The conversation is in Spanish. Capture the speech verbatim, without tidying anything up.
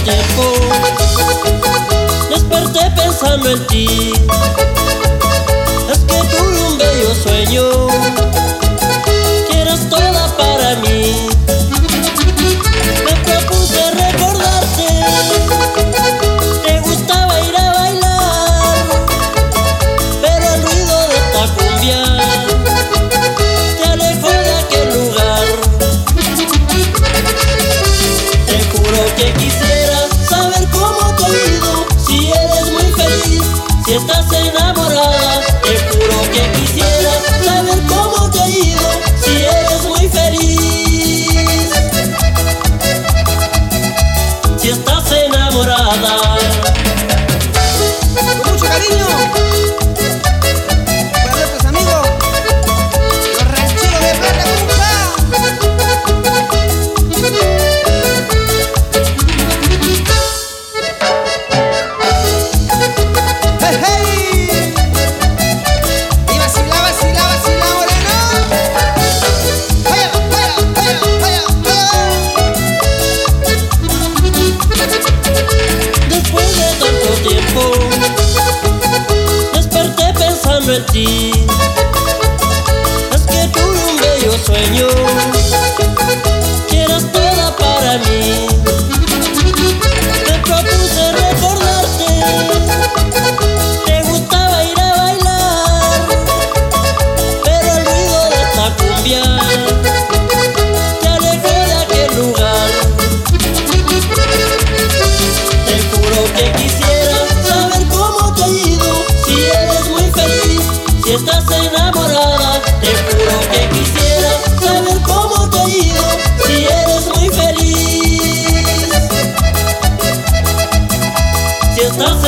tiempo desperté pensando en ti. Es que tuve un bello sueño, que eras toda para mí. Me propuse recordarte, te gustaba ir a bailar, pero el ruido de esta cumbia te alejó de aquel lugar. Te juro que quisiera saber cómo te ha ido, si eres muy feliz, si estás enamorada. Te juro que quisiera saber cómo te ha ido, si eres muy feliz, si estás enamorada. Con mucho cariño para nuestros amigos los rancheros de Perla Cumbia. ¡Hey, hey! Y vacila, vacila, vacila, moreno. ¡Vaya, vaya, vaya, vaya, vaya! Después de tanto tiempo desperté pensando en ti. Es que tuve un bello sueño, que eras toda para mí. Me propuse recordarte, te gustaba ir a bailar, pero el ruido de esta cumbia te alejó de aquel lugar. Te juro que quisiera saber cómo te ha ido, si eres muy feliz, si estás enamorada. Te juro que quisiera saber cómo te ha ido, si eres muy feliz, si estás